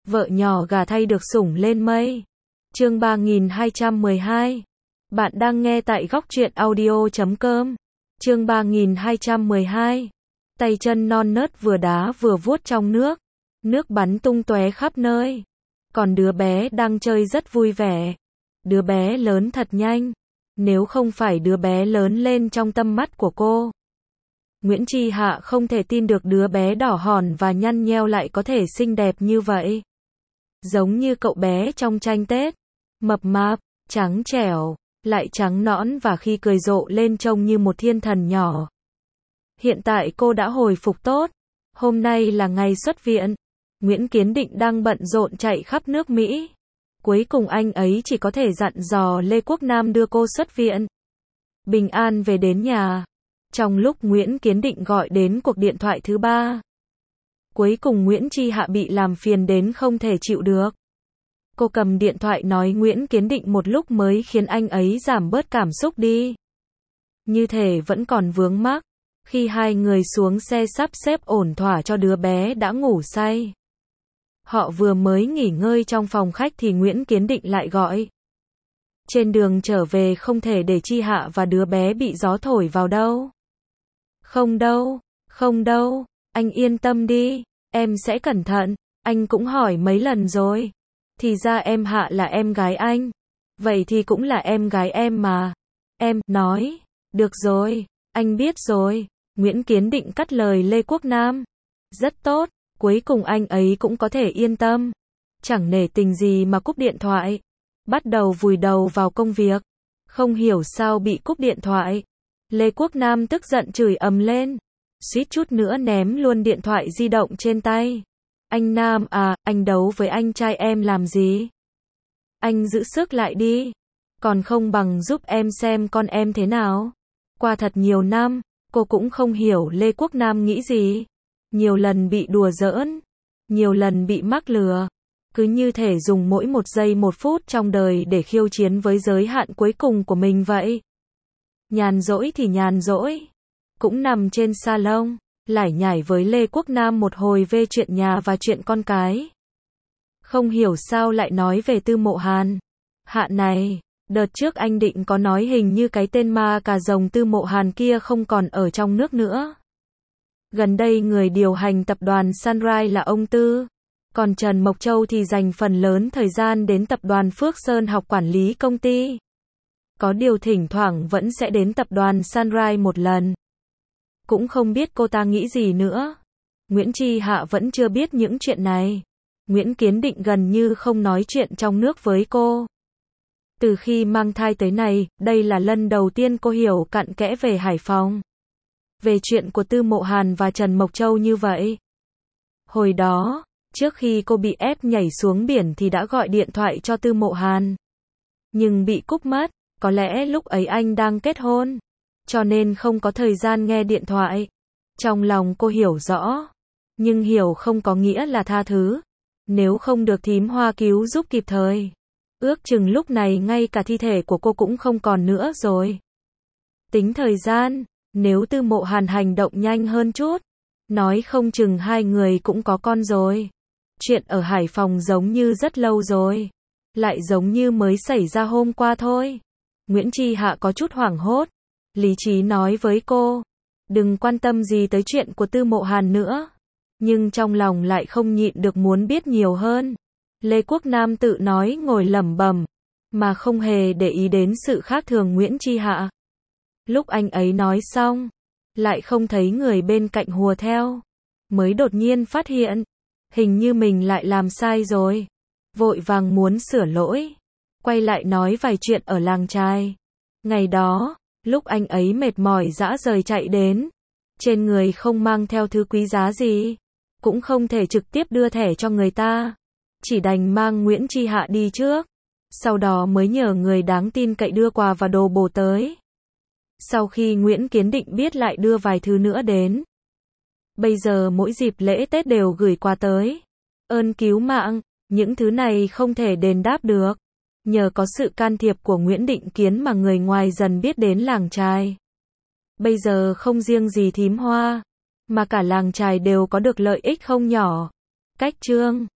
Vợ nhỏ gả thay được sủng lên mây. Chương 3212. Bạn đang nghe tại góc truyện audio.com. Chương 3212. Tay chân non nớt vừa đá vừa vuốt trong nước. Nước bắn tung tóe khắp nơi. Còn đứa bé đang chơi rất vui vẻ. Đứa bé lớn thật nhanh. Nếu không phải đứa bé lớn lên trong tâm mắt của cô. Nguyễn Tri Hạ không thể tin được đứa bé đỏ hòn và nhăn nheo lại có thể xinh đẹp như vậy. Giống như cậu bé trong tranh Tết. Mập mạp, trắng trẻo, lại trắng nõn và khi cười rộ lên trông như một thiên thần nhỏ. Hiện tại cô đã hồi phục tốt. Hôm nay là ngày xuất viện. Nguyễn Kiến Định đang bận rộn chạy khắp nước Mỹ. Cuối cùng anh ấy chỉ có thể dặn dò Lê Quốc Nam đưa cô xuất viện. Bình an về đến nhà. Trong lúc Nguyễn Kiến Định gọi đến cuộc điện thoại thứ 3. Cuối cùng Nguyễn Tri Hạ bị làm phiền đến không thể chịu được. Cô cầm điện thoại nói Nguyễn Kiến Định một lúc mới khiến anh ấy giảm bớt cảm xúc đi. Như thể vẫn còn vướng mắc. Khi hai người xuống xe sắp xếp ổn thỏa cho đứa bé đã ngủ say. Họ vừa mới nghỉ ngơi trong phòng khách thì Nguyễn Kiến Định lại gọi. Trên đường trở về không thể để Tri Hạ và đứa bé bị gió thổi vào đâu. Không đâu, anh yên tâm đi, em sẽ cẩn thận, anh cũng hỏi mấy lần rồi. Thì ra em Hạ là em gái anh. Vậy thì cũng là em gái em mà. Em nói, được rồi, anh biết rồi. Nguyễn Kiến Định cắt lời Lê Quốc Nam. Rất tốt, cuối cùng anh ấy cũng có thể yên tâm. Chẳng nể tình gì mà cúp điện thoại. Bắt đầu vùi đầu vào công việc. Không hiểu sao bị cúp điện thoại. Lê Quốc Nam tức giận chửi ầm lên. Suýt chút nữa ném luôn điện thoại di động trên tay. Anh Nam à, anh đấu với anh trai em làm gì? Anh giữ sức lại đi. Còn không bằng giúp em xem con em thế nào. Qua thật nhiều năm, cô cũng không hiểu Lê Quốc Nam nghĩ gì. Nhiều lần bị đùa giỡn. Nhiều lần bị mắc lừa. Cứ như thể dùng mỗi một giây một phút trong đời để khiêu chiến với giới hạn cuối cùng của mình vậy. Nhàn rỗi thì nhàn rỗi. Cũng nằm trên salon, lải nhải với Lê Quốc Nam một hồi về chuyện nhà và chuyện con cái. Không hiểu sao lại nói về Tư Mộ Hàn. Hạ này, đợt trước anh Định có nói hình như cái tên ma cà rồng Tư Mộ Hàn kia không còn ở trong nước nữa. Gần đây người điều hành tập đoàn Sunrise là ông Tư. Còn Trần Mộc Châu thì dành phần lớn thời gian đến tập đoàn Phước Sơn học quản lý công ty. Có điều thỉnh thoảng vẫn sẽ đến tập đoàn Sunrise một lần. Cũng không biết cô ta nghĩ gì nữa. Nguyễn Tri Hạ vẫn chưa biết những chuyện này. Nguyễn Kiến Định gần như không nói chuyện trong nước với cô. Từ khi mang thai tới nay, đây là lần đầu tiên cô hiểu cặn kẽ về Hải Phòng. Về chuyện của Tư Mộ Hàn và Trần Mộc Châu như vậy. Hồi đó, trước khi cô bị ép nhảy xuống biển thì đã gọi điện thoại cho Tư Mộ Hàn. Nhưng bị cúp mất, có lẽ lúc ấy anh đang kết hôn. Cho nên không có thời gian nghe điện thoại. Trong lòng cô hiểu rõ. Nhưng hiểu không có nghĩa là tha thứ. Nếu không được thím Hoa cứu giúp kịp thời. Ước chừng lúc này ngay cả thi thể của cô cũng không còn nữa rồi. Tính thời gian, nếu Tư Mộ Hàn hành động nhanh hơn chút. Nói không chừng hai người cũng có con rồi. Chuyện ở Hải Phòng giống như rất lâu rồi. Lại giống như mới xảy ra hôm qua thôi. Nguyễn Tri Hạ có chút hoảng hốt. Lý trí nói với cô. Đừng quan tâm gì tới chuyện của Tư Mộ Hàn nữa. Nhưng trong lòng lại không nhịn được muốn biết nhiều hơn. Lê Quốc Nam tự nói ngồi lẩm bẩm. Mà không hề để ý đến sự khác thường Nguyễn Tri Hạ. Lúc anh ấy nói xong. Lại không thấy người bên cạnh hùa theo. Mới đột nhiên phát hiện. Hình như mình lại làm sai rồi. Vội vàng muốn sửa lỗi. Quay lại nói vài chuyện ở làng trai. Ngày đó, lúc anh ấy mệt mỏi rã rời chạy đến. Trên người không mang theo thứ quý giá gì. Cũng không thể trực tiếp đưa thẻ cho người ta. Chỉ đành mang Nguyễn Tri Hạ đi trước. Sau đó mới nhờ người đáng tin cậy đưa quà và đồ bổ tới. Sau khi Nguyễn Kiến Định biết lại đưa vài thứ nữa đến. Bây giờ mỗi dịp lễ Tết đều gửi quà tới. Ơn cứu mạng, những thứ này không thể đền đáp được. Nhờ có sự can thiệp của Nguyễn Định Kiến mà người ngoài dần biết đến làng trai. Bây giờ không riêng gì thím Hoa, mà cả làng trai đều có được lợi ích không nhỏ. Cách chương